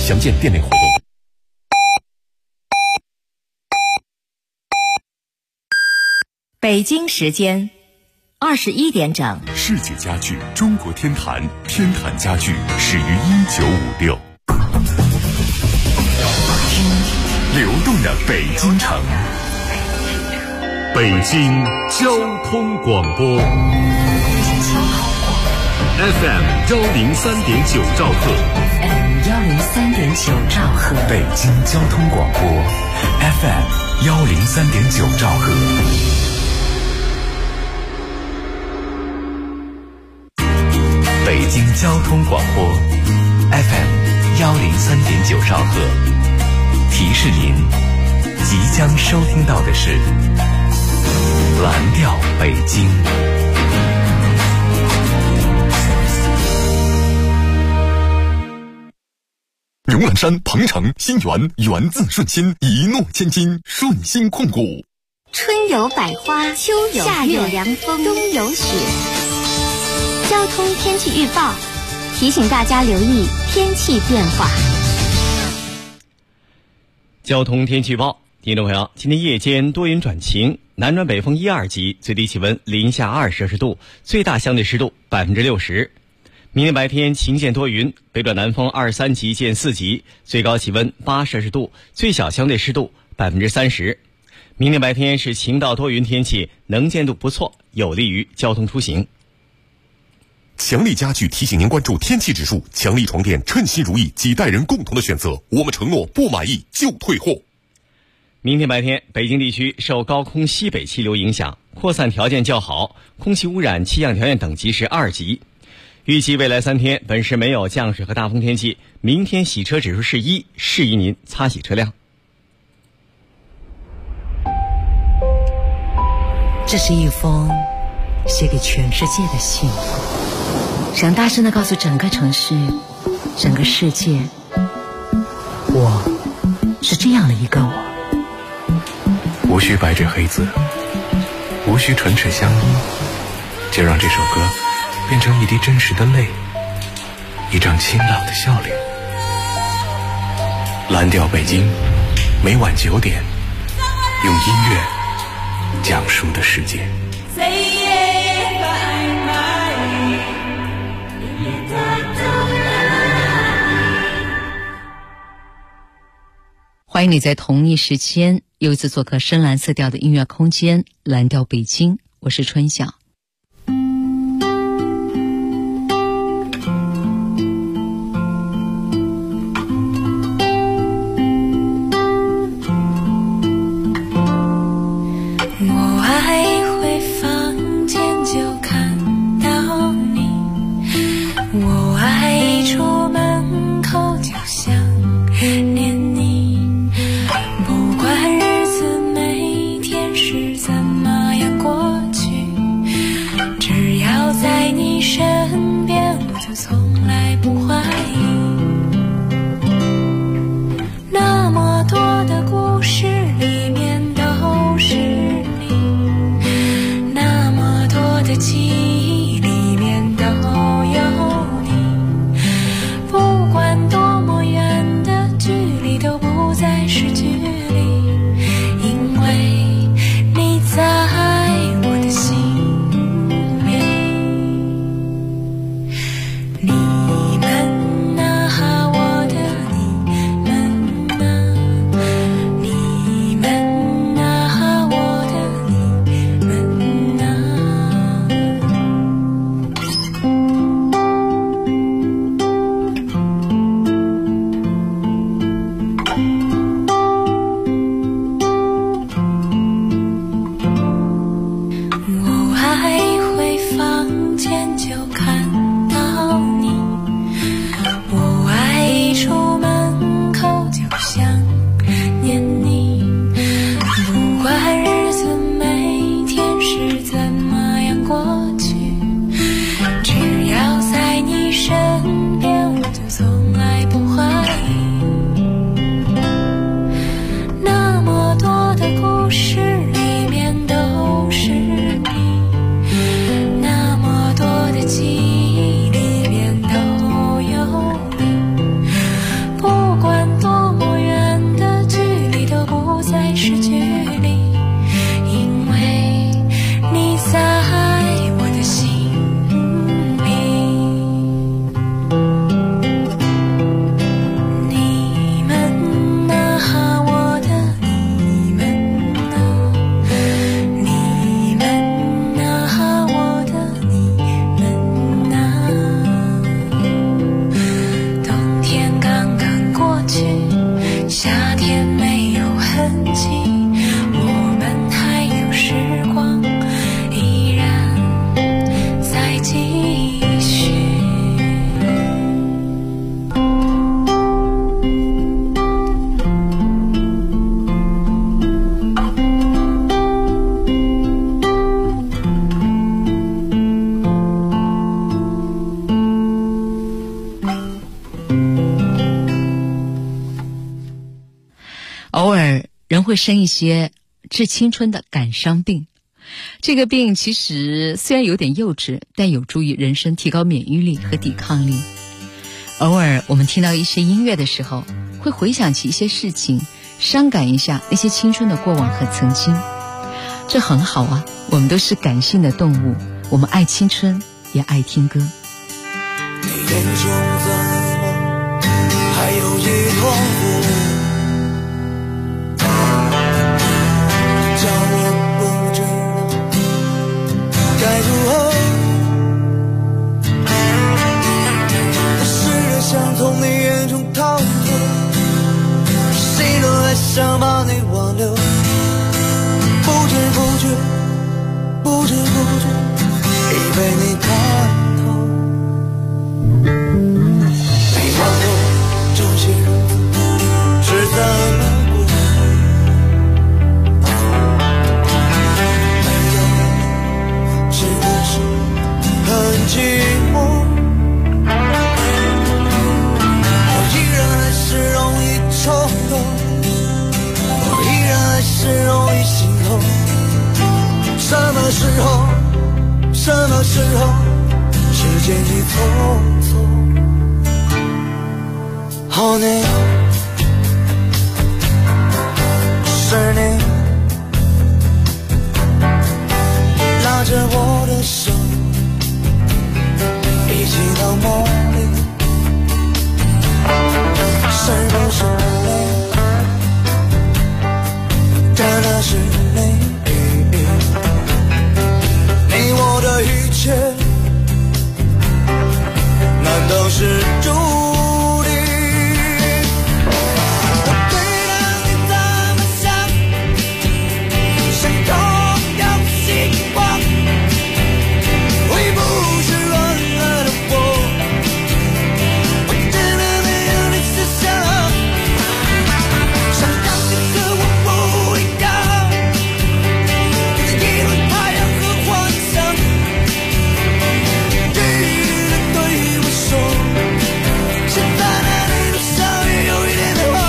详见店内活动。 北京时间21点整， 世界家具中国天坛，天坛家具始于1956。流动的北京城，北京交通广播 FM103.9兆赫 103.9兆赫， 北京交通广播 FM103.9兆赫。北京交通广播 FM103.9兆赫，提示您即将收听到的是蓝调北京。牛栏山、鹏城、新源，源自顺心，一诺千金，顺心控股。 春有百花，秋有夏有凉风，冬有雪。交通天气预报提醒大家留意天气变化。 交通天气预报，听众朋友，今天夜间多云转晴，南转北风1、2级，最低气温零下2摄氏度，最大相对湿度60%。明天白天晴间多云，北转南风2、3级见4级，最高气温8摄氏度，最小相对湿度30%。明天白天是晴到多云天气，能见度不错，有利于交通出行。 强力家具提醒您关注天气指数，强力床垫称心如意，几代人共同的选择，我们承诺不满意就退货。 明天白天，北京地区受高空西北气流影响，扩散条件较好，空气污染气象条件等级是2级。预计未来3天本市没有降水和大风天气，明天洗车指数是1，适宜您擦洗车辆。 这是一封写给全世界的信，想大声地告诉整个城市，整个世界，我是这样的一个我。 无需白纸黑字，无需唇齿相依，就让这首歌变成一滴真实的泪，一张清朗的笑脸。蓝调北京，每晚9点，用音乐讲述的世界。 欢迎你在同一时间又一次做客深蓝色调的音乐空间蓝调北京，我是春晓。 不管日子每天是怎么样过去， 偶尔人会生一些致青春的感伤病，这个病其实虽然有点幼稚，但有助于人生提高免疫力和抵抗力。偶尔我们听到一些音乐的时候，会回想起一些事情，伤感一下那些青春的过往和曾经，这很好啊，我们都是感性的动物，我们爱青春也爱听歌。 你眼中怎么还有一团火，叫我不知道该如何。我试着想从你眼中逃脱，心都还想把你挽留，不知不觉已被你看透。没想过这些日子是怎么过，没有是不是很寂寞？我依然还是容易冲动，我依然还是容易心痛。什么时候时间一匆匆。好年是你拉着我的手，一起到梦里，是不是累？真的是累。你我的一切难道是注定？我对了你怎么想，像同样希望，会不是乱了的我真的没有你思想，想让你和我不一样，跟着一轮太阳和幻想，对我说，现在的你多少也有一点变化。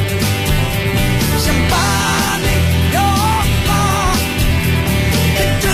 跟着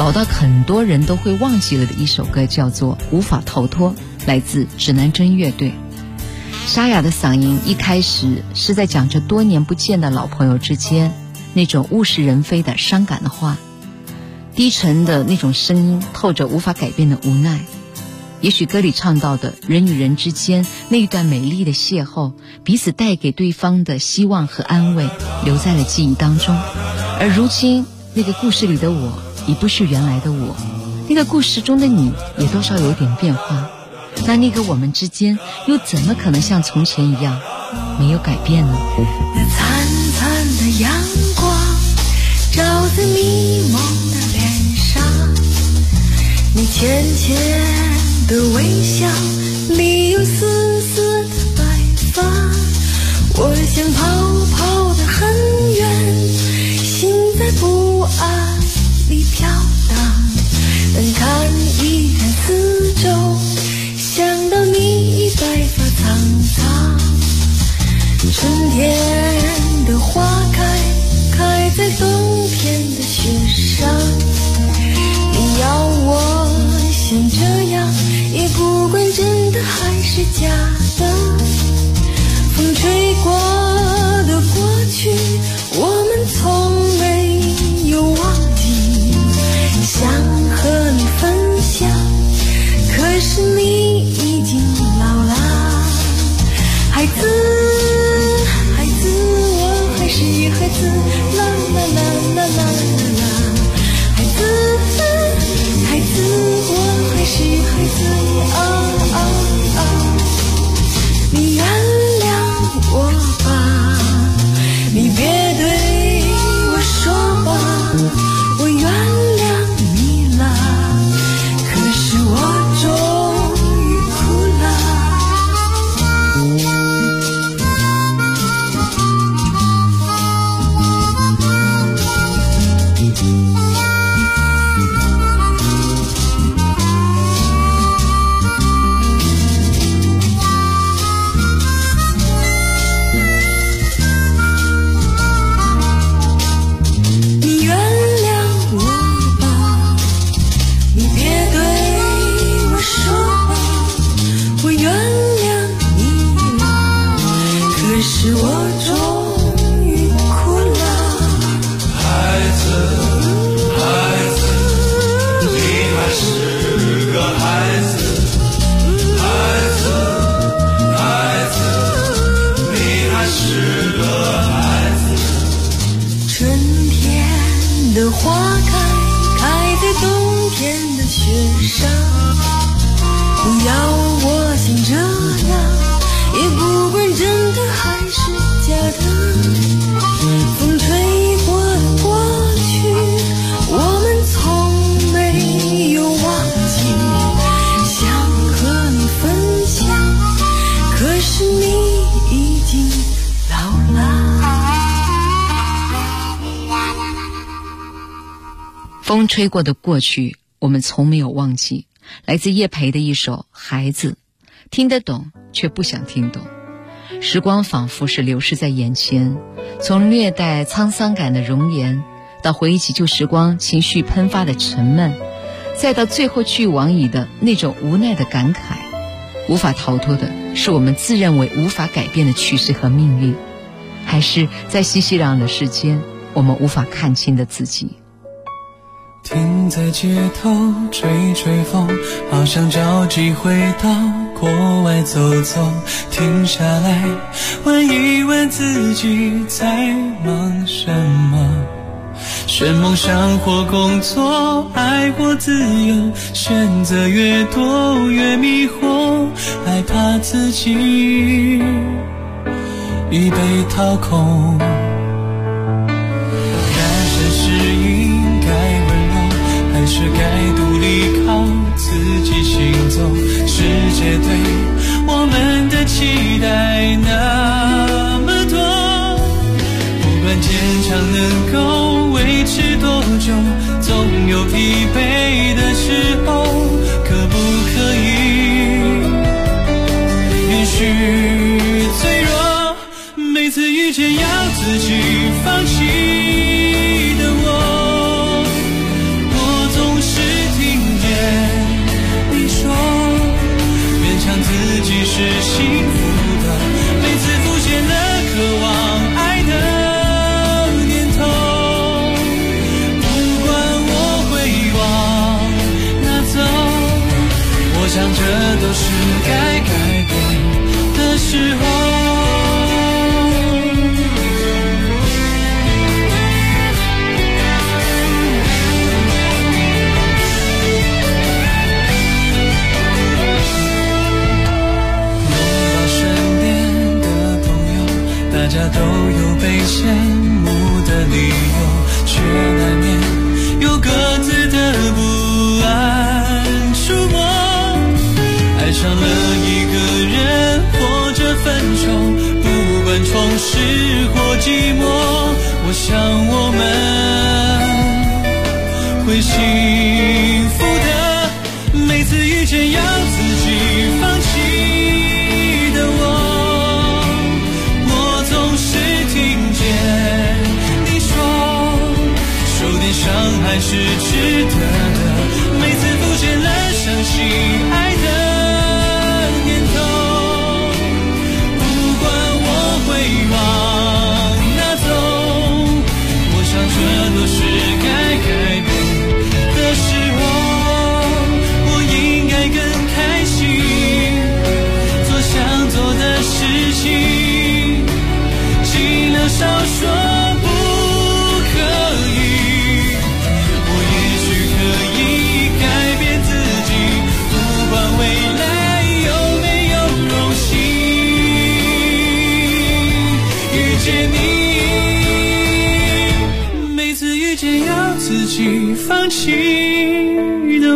老到很多人都会忘记了的一首歌，叫做《无法逃脱》，来自指南针乐队。沙哑的嗓音一开始是在讲着多年不见的老朋友之间那种物是人非的伤感的话，低沉的那种声音透着无法改变的无奈。也许歌里唱到的人与人之间那一段美丽的邂逅，彼此带给对方的希望和安慰，留在了记忆当中。而如今那个故事里的我已不是原来的我，那个故事中的你也多少有点变化，那个我们之间又怎么可能像从前一样没有改变呢？ 那灿灿的阳光照在迷蒙的脸上，你浅浅的微笑里有丝丝的白发，我想跑跑得很远，心在不安里飘荡，但看一看四周，想到你已白发苍苍。春天的花开在冬天的雪上，你要我像这样，也不管真的还是假的。风吹过的过去，我们从没有忘记，想和你分享，可是你已经老了。孩子孩子，我还是孩子，啦啦啦啦啦啦。孩子孩子，我还是孩子，啊啊啊！你原谅我吧，你别对我说吧，我原谅你了，可是我终于哭了。 风吹过的过去，我们从没有忘记。来自叶培的一首《孩子》，听得懂却不想听懂。时光仿佛是流逝在眼前，从略带沧桑感的容颜，到回忆起旧时光情绪喷发的沉闷，再到最后俱往矣的那种无奈的感慨。无法逃脱的是我们自认为无法改变的趋势和命运，还是在熙熙攘攘的世间，我们无法看清的自己。 停在街头吹吹风，好想找机会到国外走走，停下来问一问自己在忙什么，是梦想或工作，爱或自由，选择越多越迷惑，害怕自己已被掏空。人生是应该温柔，还是该独立靠自己行走？世界对我们的期待那么多，不管坚强能够维持多久，总有疲惫的时候，可不可以允许脆弱？每次遇见要自己放弃的我总是是幸福的。每次浮现了渴望爱的念头，不管我会往哪走，我想这都是该改变的时候。大家都有被羡慕的理由，却难免有各自的不安出没。爱上了一个人或者分手，不管重拾或寂寞，我想我们会幸福的。每次遇见要自己放弃的我总是听见你说，受点伤还是值得的。每次浮现了相信爱的念头，不管我会往哪走，我想这都是该改变的时候。我应该更开心，做想做的事情，尽量少说不可以。我也许可以改变自己，不管未来有没有荣幸遇见你。每次遇见要自己放弃的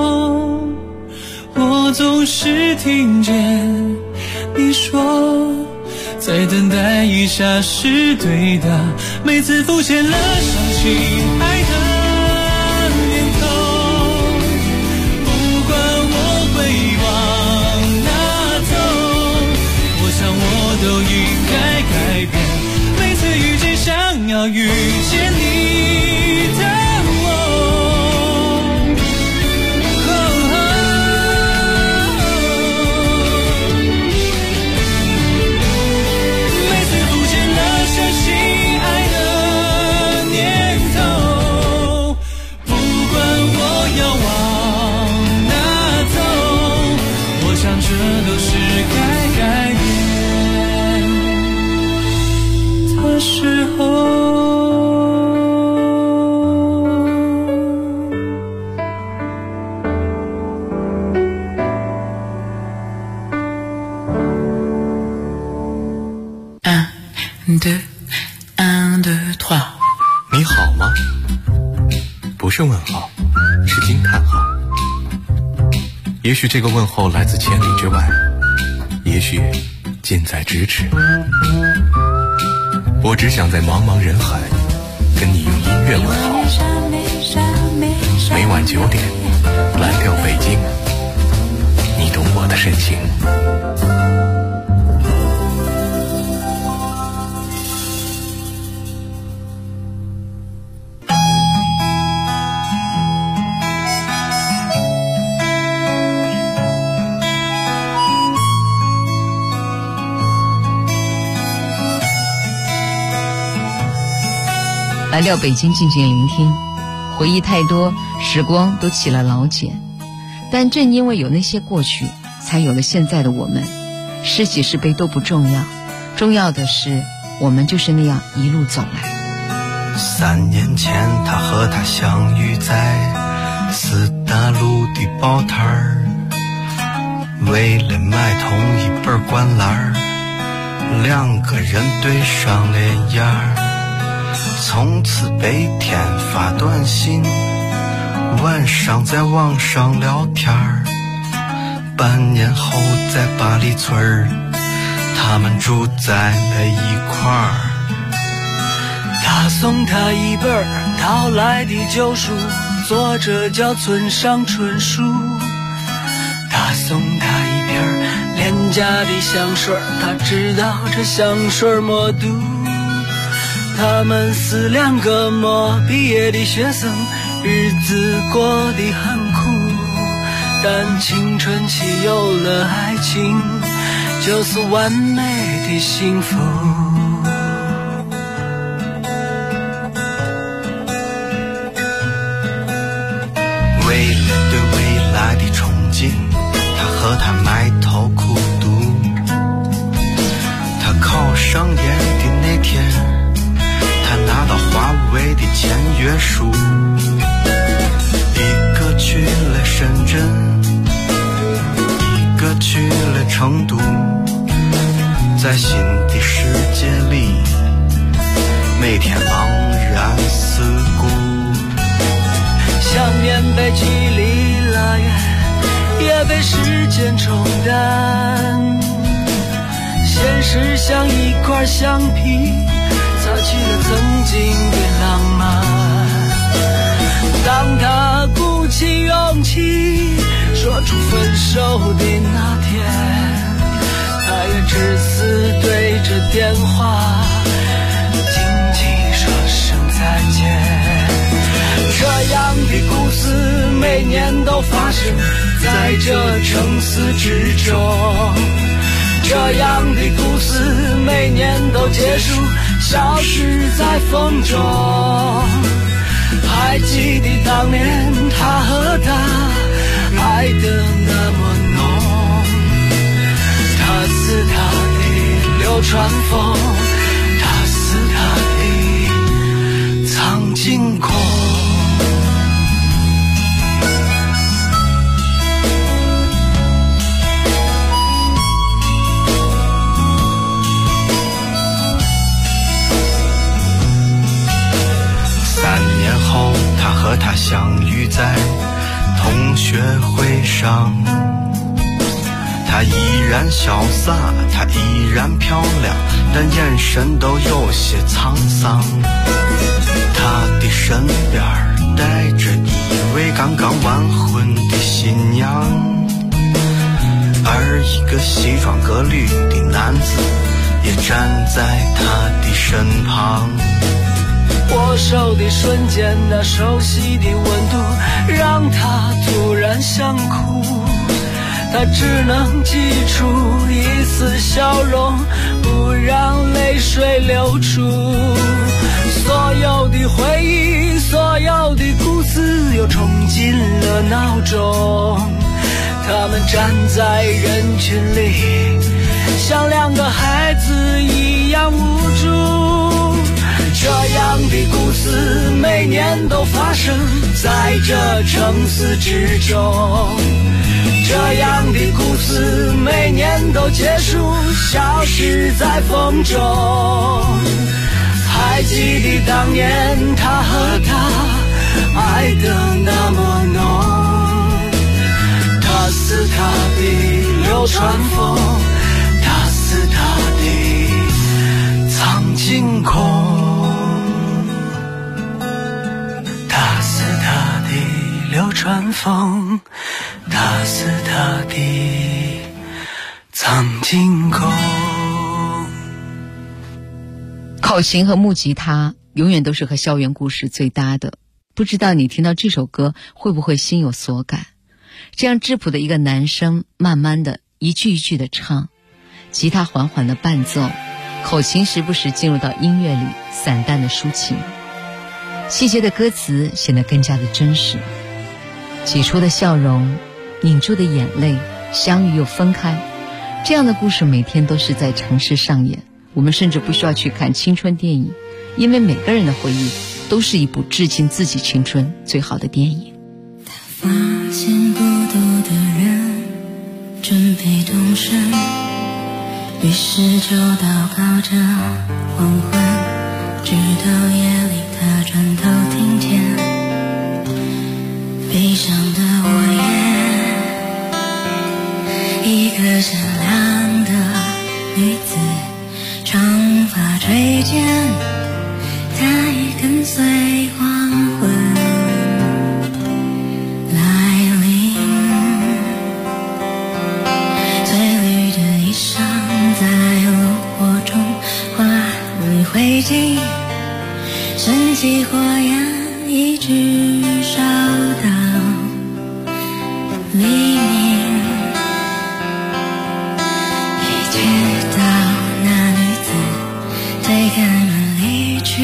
我总是听见你说，再等待一下是对的。每次浮现了相信爱的念头，不管我会往哪走，我想我都应该改变。每次遇见想要遇见你的这都是该改变的时候。 你好吗？不是问号，是惊叹号。也许这个问候来自千里之外，也许近在咫尺。我只想在茫茫人海跟你用音乐问候。每晚9点，蓝调北京，你懂我的深情。 蓝调北京，静静聆听，回忆太多，时光都起了老茧，但正因为有那些过去，才有了现在的我们。是喜是悲都不重要，重要的是我们就是那样一路走来。 3年前他和她相遇在四大路的报摊儿，为了买同一本灌篮，2个人对上了眼儿。从此白天发短信，晚上在网上聊天儿。半年后在八里村，他们住在了一块儿。他送他一本淘来的旧书，作者叫村上春树。他送他一瓶廉价的香水，他知道这香水没毒。他们是2个没毕业的学生，日子过得很苦，但青春期有了爱情， 就是完美的幸福。 为了对未来的憧憬，他和他埋头苦读。他考上研的那天，他拿到华为的签约书。一个去了深圳，一个去了成都，在新的世界里，每天茫然四顾。 想念被距离拉远，也被时间冲淡。现实像一块橡皮，擦去了曾经的浪漫。当他鼓起勇气说出分手的那天，他也只是对着电话紧紧说声再见。这样的故事每年都发生在这城市之中，这样的故事每年都结束，消失在风中。还记得当年他和她爱得那么浓，他是他的流川枫，他是他的苍井空。 3年后，他和她相遇在同学会上。她依然潇洒，她依然漂亮，但眼神都有些沧桑。她的身边带着一位刚刚完婚的新娘，而一个西装革履的男子也站在她的身旁。 握手的瞬间，那熟悉的温度让他突然想哭，他只能挤出一丝笑容，不让泪水流出。所有的回忆，所有的故事又冲进了脑中，他们站在人群里，像两个孩子一样无助。这样的故事每年都发生在这城市之中，这样的故事每年都结束，消失在风中。还记得当年他和她爱得那么浓，他是他的流川枫，他是他的苍井空。他是他的流川枫，他是他的苍井空。 口琴和木吉他永远都是和校园故事最搭的，不知道你听到这首歌会不会心有所感？这样质朴的一个男声，慢慢的一句一句的唱，吉他缓缓的伴奏，口琴时不时进入到音乐里，散淡的抒情，细节的歌词显得更加的真实。起初的笑容，凝住的眼泪，相遇又分开，这样的故事每天都是在城市上演。我们甚至不需要去看青春电影，因为每个人的回忆都是一部致敬自己青春最好的电影。 他发现孤独的人准备动身，于是就祷告着黄昏，直到夜里他转头听见悲伤的午夜，一个善良的女子，长发垂肩，她也跟随黄昏来临，翠绿的衣裳在炉火中化为灰烬，升起火焰一直烧到黎明，一切开门离去，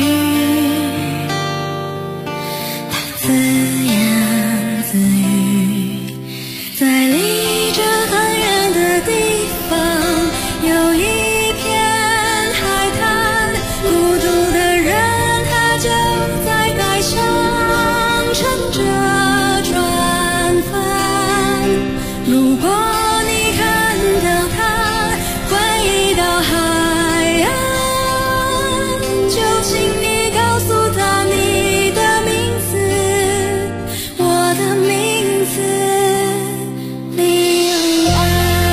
他自言自语，在离这很远的地方有一片海滩，孤独的人他就在海上乘着船帆。如果你看到他回到海岸，就请你告诉他你的名字，我的名字莉莉安。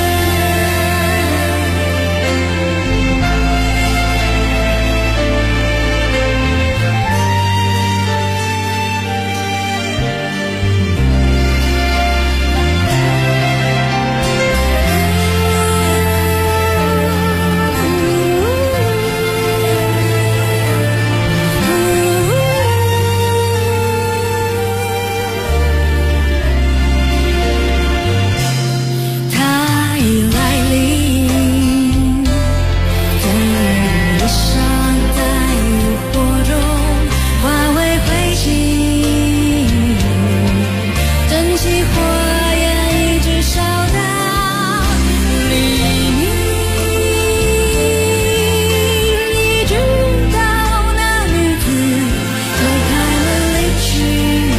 它已来临，在日上，在诱惑中化为灰烬，蒸汽火焰一直烧到黎明，一直到那女子推开了离去。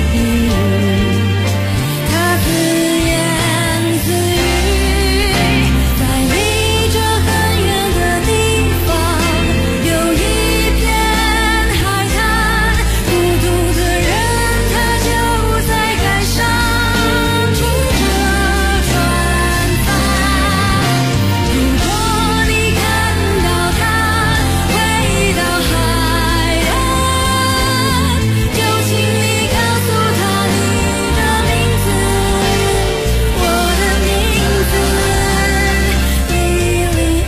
他自言自语，在离这很远的地方有一片海滩，孤独的人他就在海上乘着船帆。如果你看到他回到海岸，就请你告诉他你的名字，我的名字莉莉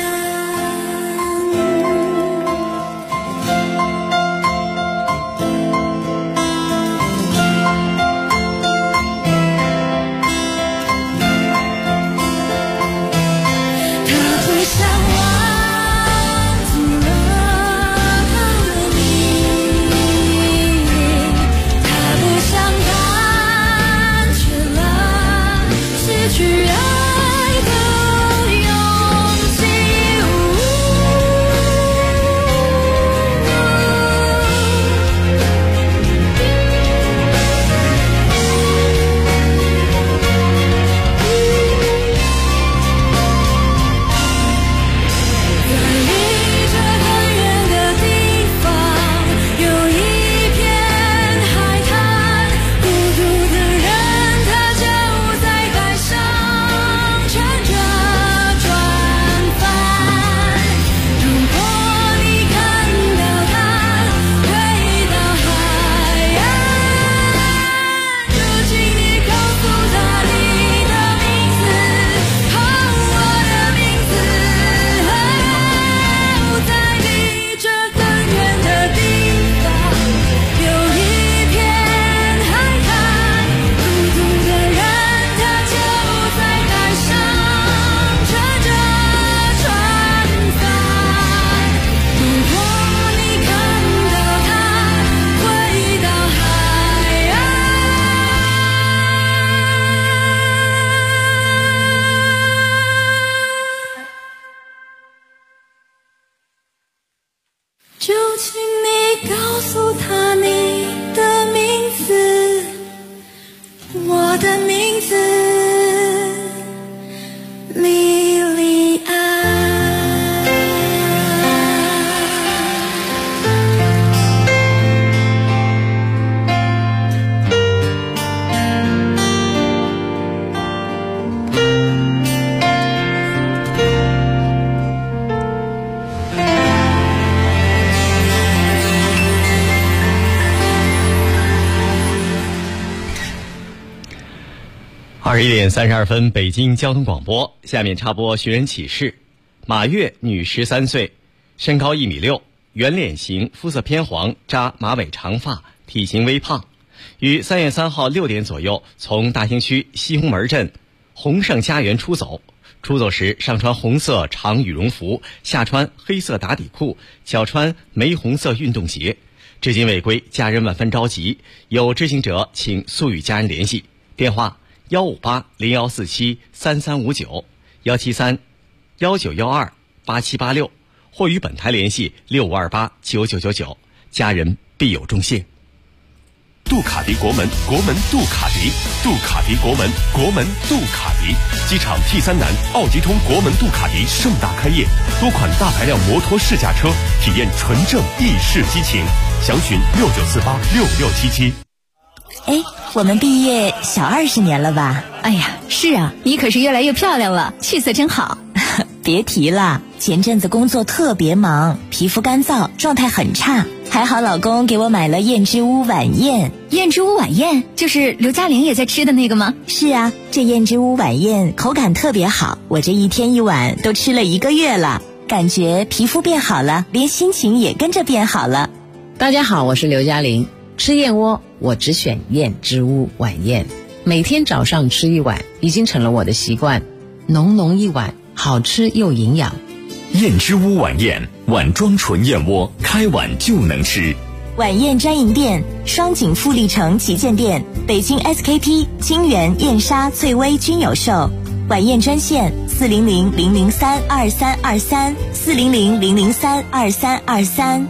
安。他最向往祖了他的命，他不想感觉了失去爱的勇气。在离这很远的地方有一片海滩，孤独的人他就在海上乘着船帆。如果你看到他回到海岸，就请你告诉他你的名字，我的名字。在离这很远的地方有一片海滩，孤独的人他就在海上乘着船帆。如果你看到他回到海岸，就请你告诉他你的名字，我的名字莉莉安。 21点32分，北京交通广播。下面插播寻人启事：马月，女，13岁，身高1.6米，圆脸型，肤色偏黄，扎马尾长发，体型微胖。于3月3号6点左右从大兴区西红门镇宏盛家园出走， 出走时上穿红色长羽绒服，下穿黑色打底裤，脚穿玫红色运动鞋。至今未归，家人万分着急，有知情者请速与家人联系，电话158-0147-3359，173-1912-8786，或与本台联系6528-9999，家人必有重谢。 杜卡迪国门，国门杜卡迪，杜卡迪国门，国门杜卡迪。机场 T3南奥迪通国门杜卡迪盛大开业，多款大排量摩托试驾车，体验纯正意式激情。详询69486677。 哎，我们毕业小20年了吧？ 哎呀，是啊，你可是越来越漂亮了，气色真好。 别提了，前阵子工作特别忙，皮肤干燥，状态很差。还好老公给我买了燕之屋晚宴。 燕之屋晚宴就是刘嘉玲也在吃的那个吗？ 是啊，这燕之屋晚宴口感特别好，我这一天一碗都吃了1个月了，感觉皮肤变好了，连心情也跟着变好了。 大家好，我是刘嘉玲。吃燕窝我只选燕之屋晚宴，每天早上吃1碗已经成了我的习惯，浓浓一碗，好吃又营养。 燕之屋晚宴，碗装纯燕窝，开碗就能吃。 晚宴专营店：双井富力城旗舰店、北京 SKP、金源、燕莎、翠微均有售。晚宴专线400-003-2323，400-003-2323。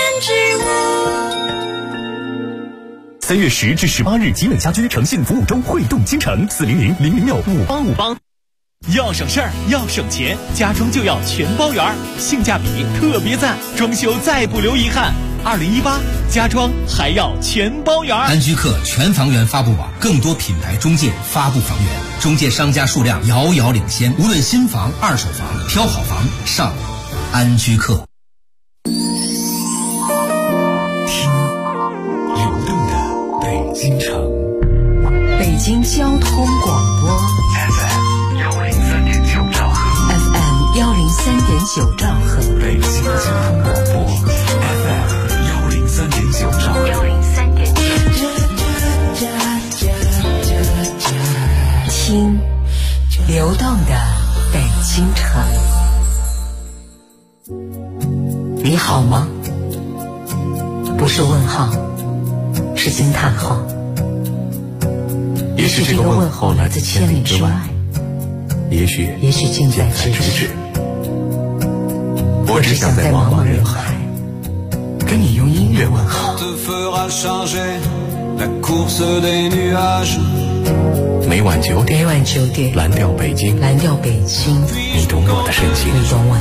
3月10至18日，吉美家居诚信服务周汇动京城，400-006-5858。 要省事儿，要省钱，家装就要全包圆，性价比特别赞，装修再不留遗憾。2018家装还要全包圆。 安居客全房源发布网，更多品牌中介发布房源，中介商家数量遥遥领先。无论新房、二手房，挑好房上安居客。 听流动的北京城， 北京交通广播 FM103.9兆赫 ，FM103.9兆赫， 北京交通广播 FM103.9兆赫。 听流动的北京城。你好吗？不是问号，是惊叹号。 也许这个问候来自千里之外，也许近在咫尺。我只想在茫茫人海跟你用音乐问候。每晚9点，蓝调北京，你懂我的深情，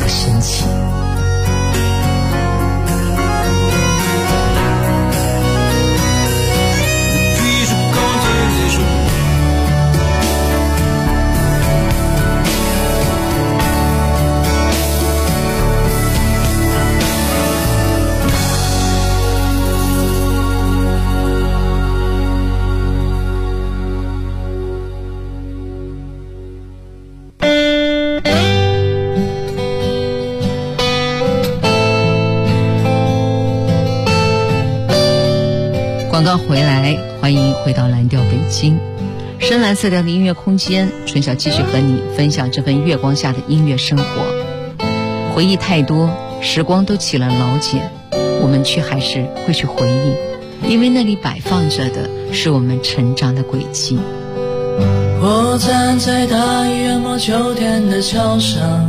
广告回来，欢迎回到蓝调北京，深蓝色调的音乐空间。春晓继续和你分享这份月光下的音乐生活。回忆太多，时光都起了老茧，我们却还是会去回忆，因为那里摆放着的是我们成长的轨迹。 我站在大约莫9天的桥上，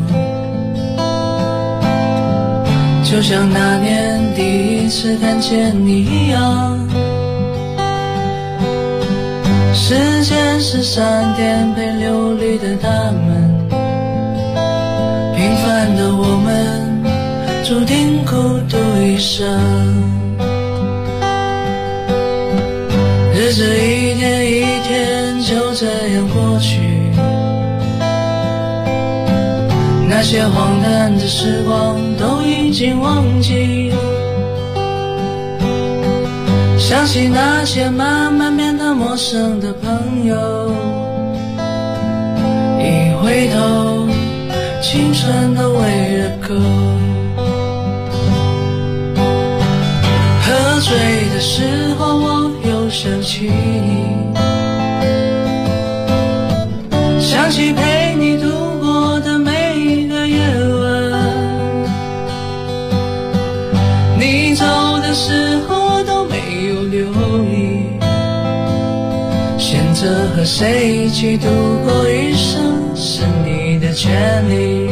就像那年第一次看见你一样。时间是3点被流离的大门，平凡的我们注定孤独一生。日子一天一天就这样过去，那些荒诞的时光都已经忘记。想起那些慢慢变得陌生的朋友，一回头，青春都为了够。喝醉的时候，我又想起你，想起陪你度过的时候我都没有留意，选择和谁一起度过余生是你的权利。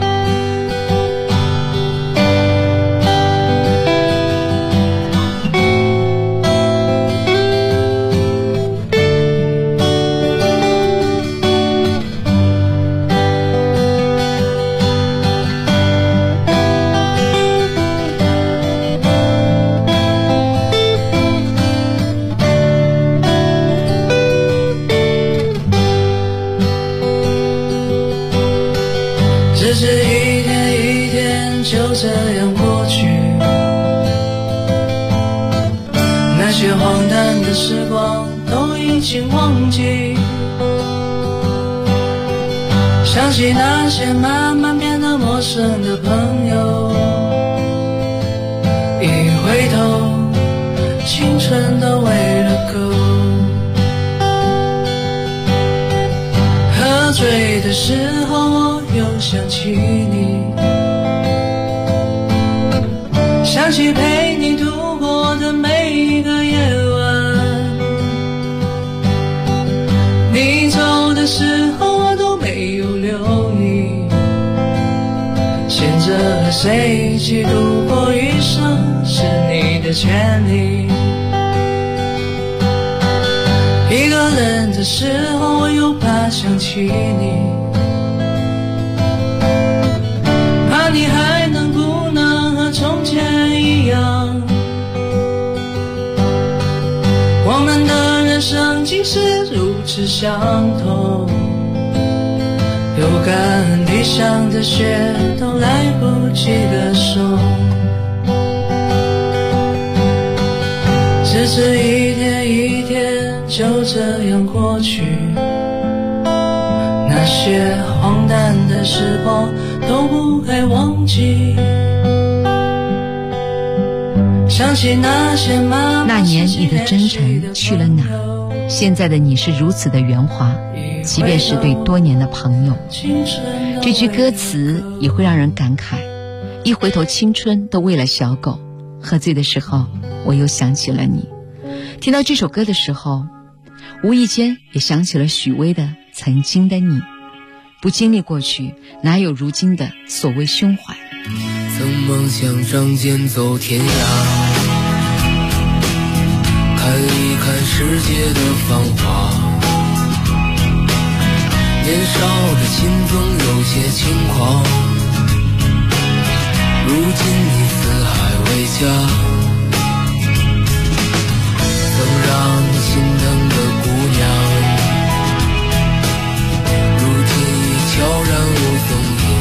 只是一天一天就这样过去，那些荒诞的时光都已经忘记，想起那些慢慢变得陌生的朋友，一回头青春都喂了狗。喝醉的时候我又想起你，想起陪你度过的每一个夜晚，你走的时候我都没有留意，选择和谁一起度过余生是你的权利。一个人的时候我又怕想起你，怕你还能不能和从前一样，我们的人生竟是如此相同，有感恩地上的雪都来不及歌颂，只是一天一天就这样过去，那些荒诞的时光都不该忘记，想起那些那年你的真诚去了哪？现在的你是如此的圆滑，即便是对多年的朋友。这句歌词也会让人感慨，一回头青春都喂了小狗，喝醉的时候我又想起了你。听到这首歌的时候，无意间也想起了许巍的《曾经的你》，不经历过去，哪有如今的所谓胸怀。 曾梦想仗剑走天涯，看一看世界的繁华，年少的心总有些轻狂，如今你四海为家，曾让你心疼的姑娘，如今已悄然无踪影。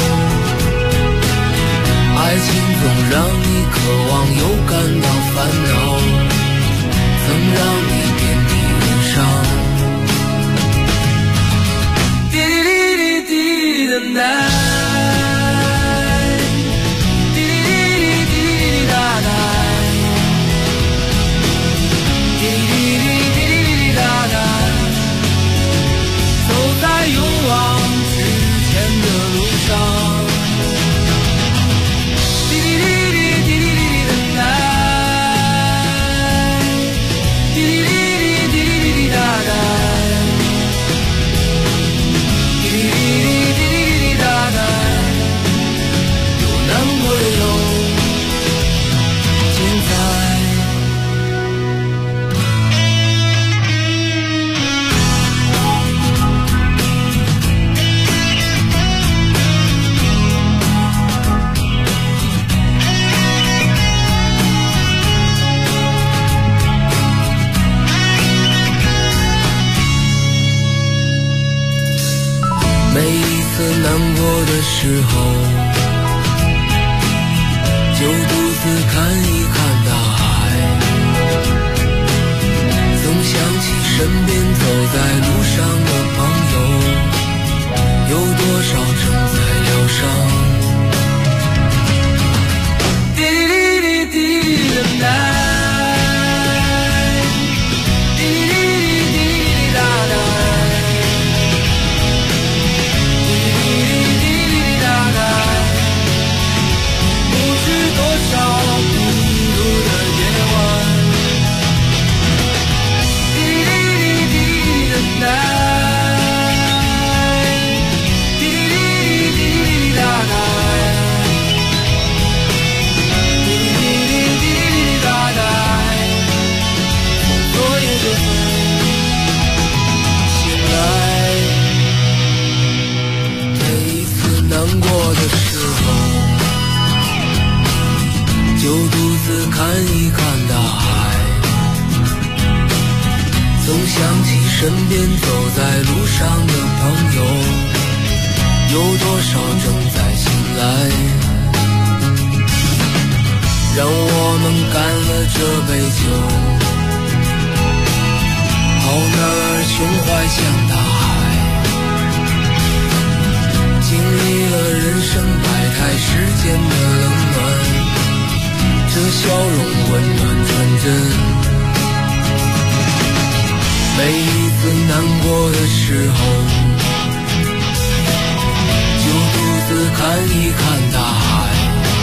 爱情总让你渴望又感到烦恼，曾让你遍体鳞伤。滴滴滴滴滴的奶，滴滴滴滴滴滴哒哒，滴滴滴滴滴滴哒哒，走在勇往直前的路上。每一次难过的时候，就独自看一看大海，总想起身边走在路上的朋友，有多少正在疗伤。滴滴滴滴滴的奶，哒哒。 自看一看大海，总想起身边走在路上的朋友，有多少正在醒来，让我们干了这杯酒，好男儿胸怀像大海，经历了人生百态世间的冷暖，这笑容温暖纯真。每一次难过的时候，就独自看一看大海，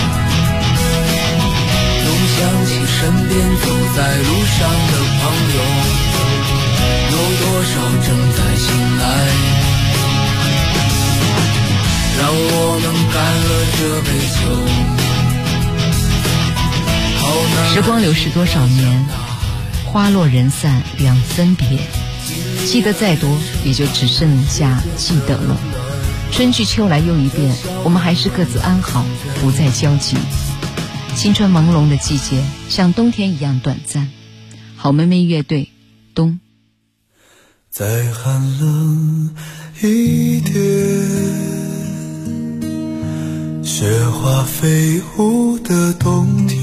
总想起身边走在路上的朋友，有多少正在醒来，让我们干了这杯酒。 时光流逝多少年，花落人散两分别，记得再多也就只剩下记得了。春去秋来又一遍，我们还是各自安好，不再交集。青春朦胧的季节像冬天一样短暂。好妹妹乐队，冬。 再寒冷一点，雪花飞舞的冬天，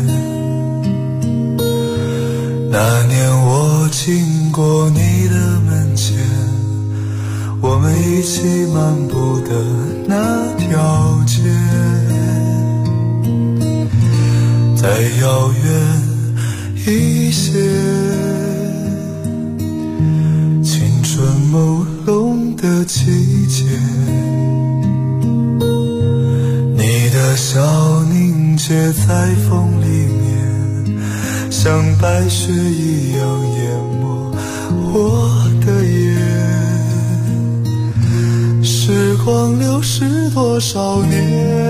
那年我经过你的门前，我们一起漫步的那条街，再遥远一些，青春朦胧的季节，你的笑凝结在风里面，像白雪一样淹没我的眼。时光流逝多少年，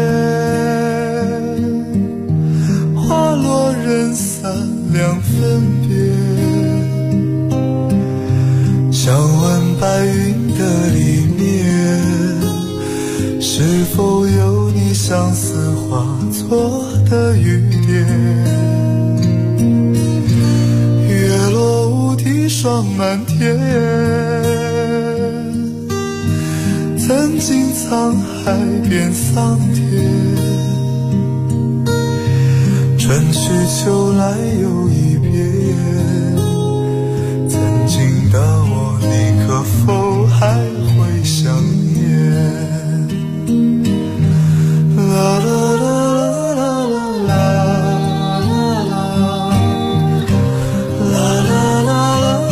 花落人散两分别，想问白云的里面，是否有你相思化作的雨点。月落乌啼霜满天，曾经沧海变桑田，春去秋来又一遍，曾经的我你可否还会想念？啦啦啦啦啦啦啦啦啦啦。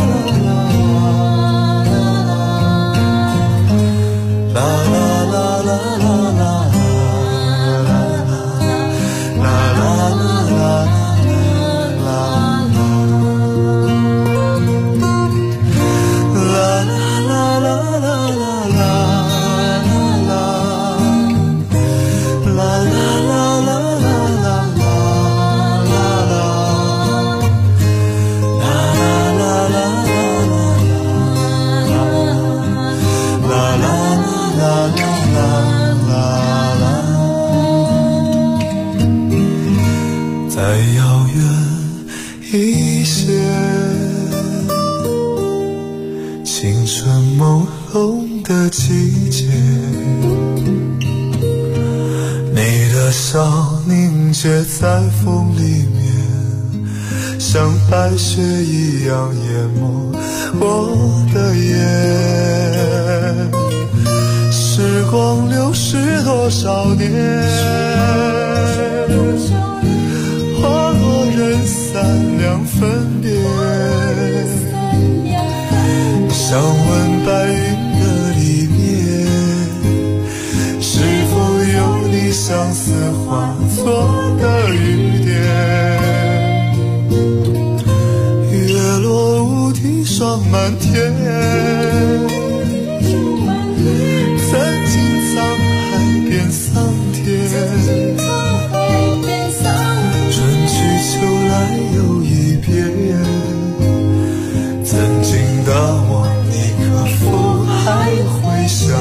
季节，你的笑凝结在风里面，像白雪一样淹没我的眼。时光流逝多少年，花落人散两分别，想问白云里面，是否有你相思化作的雨点？月落乌啼霜满天，曾经沧海变桑田，春去秋来又一遍，曾经的我你可否还会想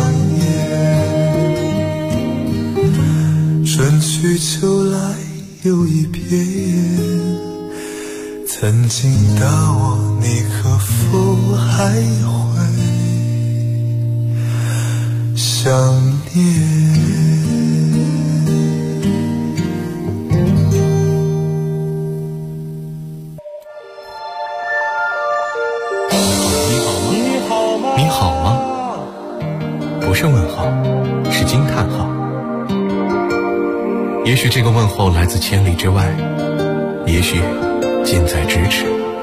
念？春去秋来又一遍。 曾经的我，你可否还会想念？ 你好吗？不是问号，是惊叹号。也许这个问候来自千里之外，也许近在咫尺。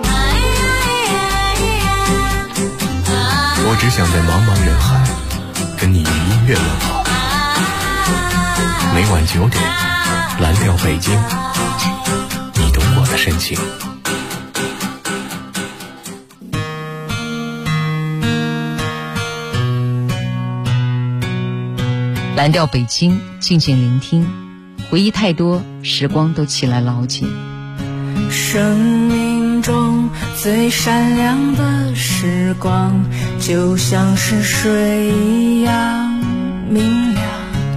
我只想在茫茫人海跟你用音乐问好。每晚9点，蓝调北京，你懂我的深情。 蓝调北京，静静聆听，回忆太多，时光都起来捞起。 生命中最闪亮的时光，就像是水一样明亮。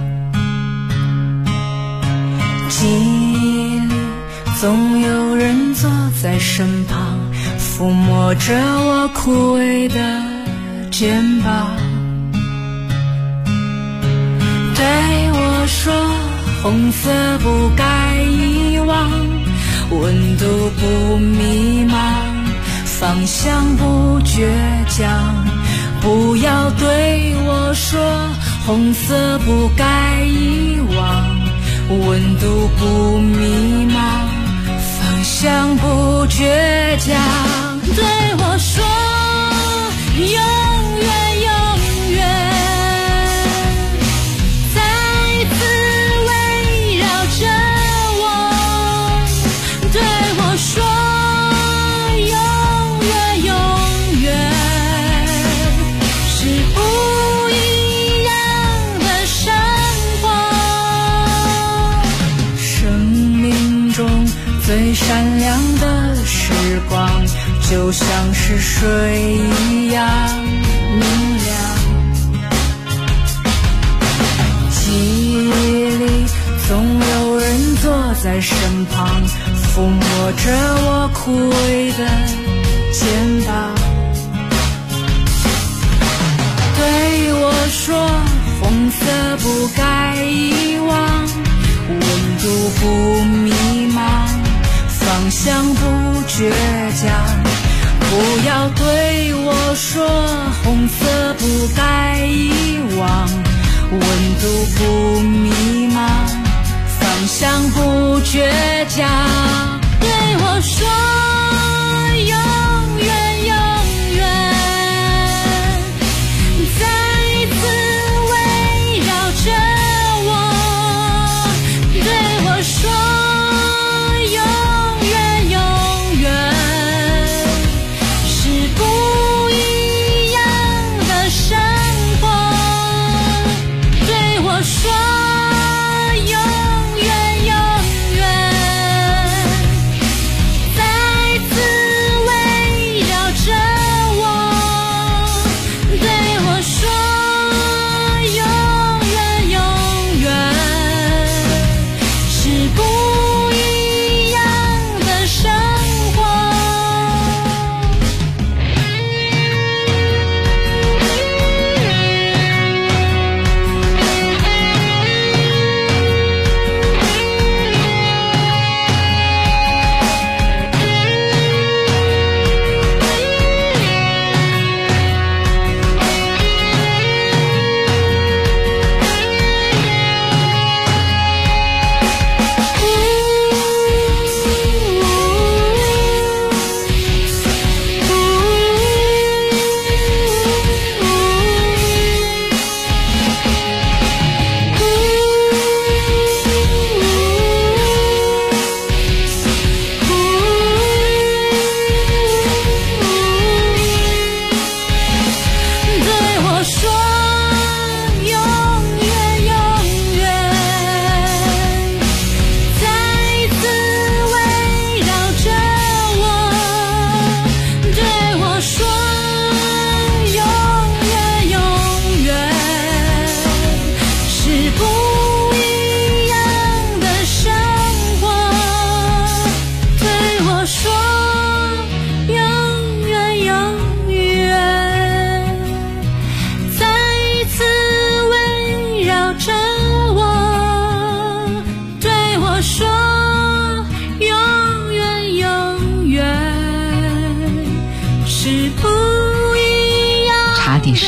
记忆里总有人坐在身旁，抚摸着我枯萎的肩膀，对我说红色不该遗忘，温度不迷茫，方向不倔强。不要对我说红色不该遗忘，温度不迷茫，方向不倔强。对我说永远永远，再次围绕着我。对我说永远永远，是不一样的生活。生命中最闪亮的时光，就像是水一样明亮。记忆里总有人坐在身旁，抚摸着我枯萎的肩膀，对我说红色不该遗忘，温度不迷茫，方向不倔强。不要对我说红色不该遗忘，温度不迷茫，方向不倔强。对我说永远永远，再次围绕着我。对我说永远永远，是不一样的生活。对我说永远永远，再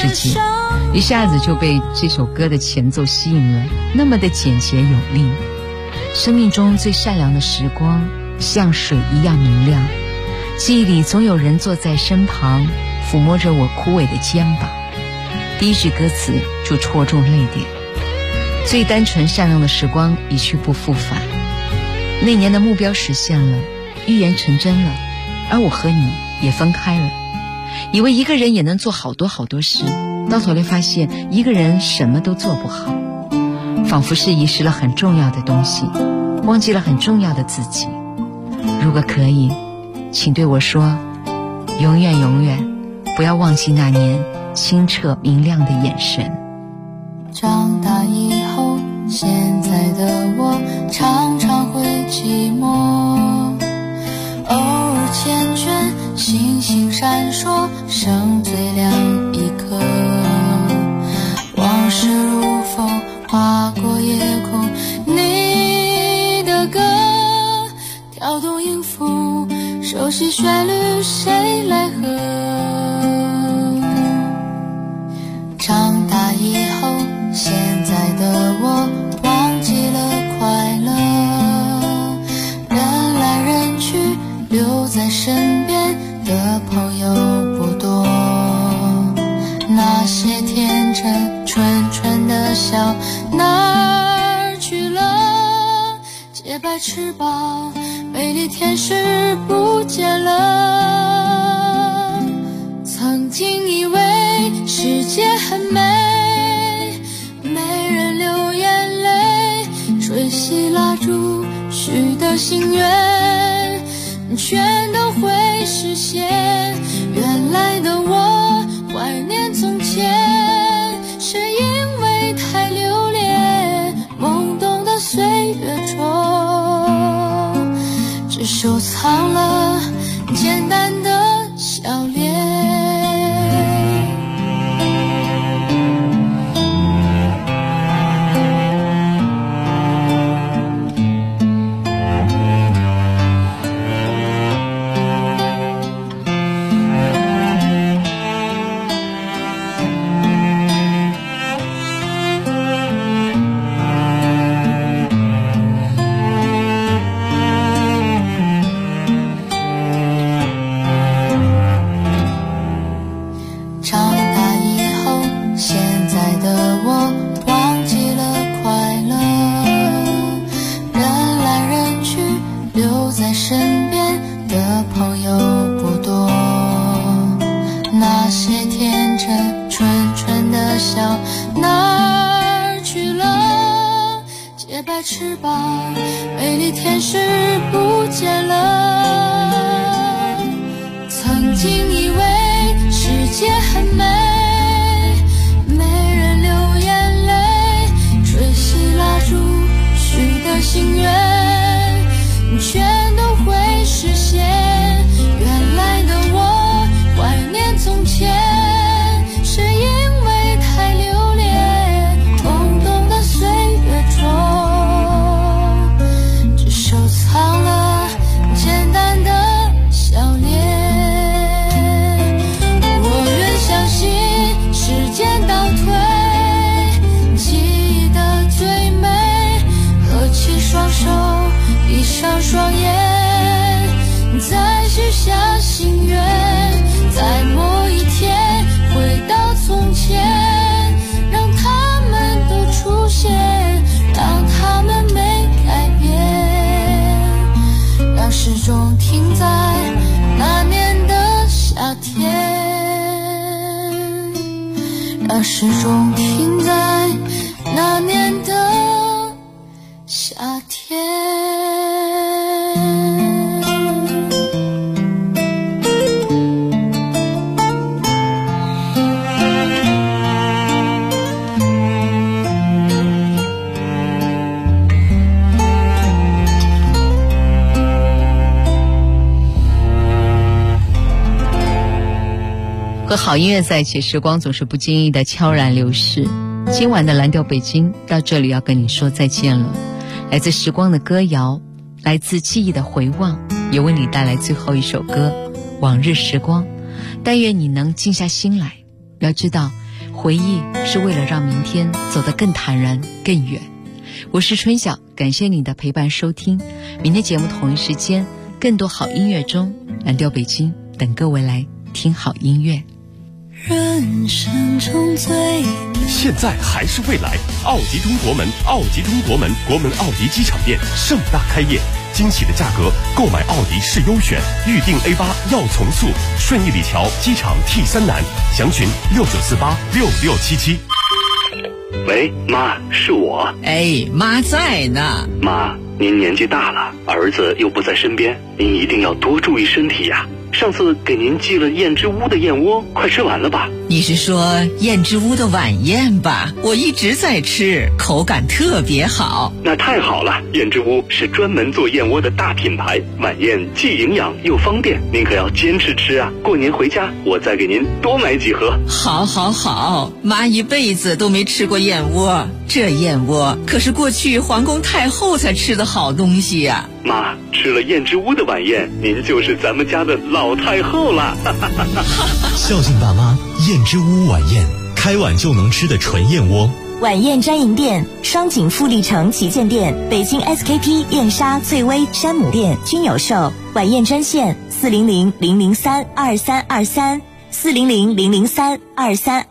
世界，一下子就被这首歌的前奏吸引了，那么的简洁有力。生命中最善良的时光，像水一样明亮。记忆里总有人坐在身旁，抚摸着我枯萎的肩膀。第一句歌词就戳中泪点。最单纯善良的时光一去不复返。那年的目标实现了，预言成真了，而我和你也分开了。以为一个人也能做好多好多事，到头来发现一个人什么都做不好，仿佛是遗失了很重要的东西，忘记了很重要的自己。如果可以，请对我说，永远永远不要忘记那年清澈明亮的眼神。 长大以后，现在的我常常会寂寞，偶尔缱绻，星星闪烁，剩最亮一颗。往事如风划过夜空，你的歌跳动音符，熟悉旋律谁来和？长大以后，现在的我忘记了快乐，人来人去，留在身边的朋友不多。那些天真纯纯的笑哪儿去了？洁白翅膀，美丽天使不见了。曾经以为世界很美，没人流眼泪，吹熄蜡烛许的心愿全都会实现。原来的我怀念从前，是因为太留恋懵懂的岁月中，只收藏了简单的笑脸。翅膀，美丽天使不见了。曾经以为世界很美，没人流眼泪，吹熄蜡烛许的心愿全都会实现。原来的我怀念从前，是因为太留恋懵懂的岁月中，收藏了简单的笑脸。我愿相信时间倒退，记忆的最美，合起双手，闭上双眼，再许下心愿，在某一天回到从前，让他们都出现，让他们没改变，让时钟停在那年的夏天，让时钟停在那年的夏天。 和好音乐在一起，时光总是不经意的悄然流逝。今晚的蓝调北京到这里要跟你说再见了。来自时光的歌谣，来自记忆的回望，也为你带来最后一首歌《往日时光》。但愿你能静下心来，要知道回忆是为了让明天走得更坦然更远。我是春晓，感谢你的陪伴收听。明天节目同一时间，更多好音乐中，蓝调北京等各位来听好音乐。 人生中最现在还是未来，奥迪中国门，奥迪中国门，国门奥迪机场店盛大开业，惊喜的价格，购买奥迪是优选，预定 A8 要从速，顺义里桥机场 T3南，详询69486677。 喂，妈，是我。 哎，妈在呢。 妈，您年纪大了，儿子又不在身边，您一定要多注意身体呀。上次给您寄了燕之屋的燕窝，快吃完了吧？ 你是说燕之屋的晚宴吧？我一直在吃，口感特别好。 那太好了，燕之屋是专门做燕窝的大品牌，晚宴既营养又方便，您可要坚持吃啊！过年回家我再给您多买几盒。 好好好，妈一辈子都没吃过燕窝，这燕窝可是过去皇宫太后才吃的好东西呀。 妈，吃了燕之屋的晚宴，您就是咱们家的老太后了。 孝敬爸妈，燕之屋晚宴，开碗就能吃的纯燕窝。 晚宴专营店：双井富力城旗舰店、北京 SKP 燕莎、翠微、山姆店均有售。晚宴专线：400-003-2323，400-003-2323。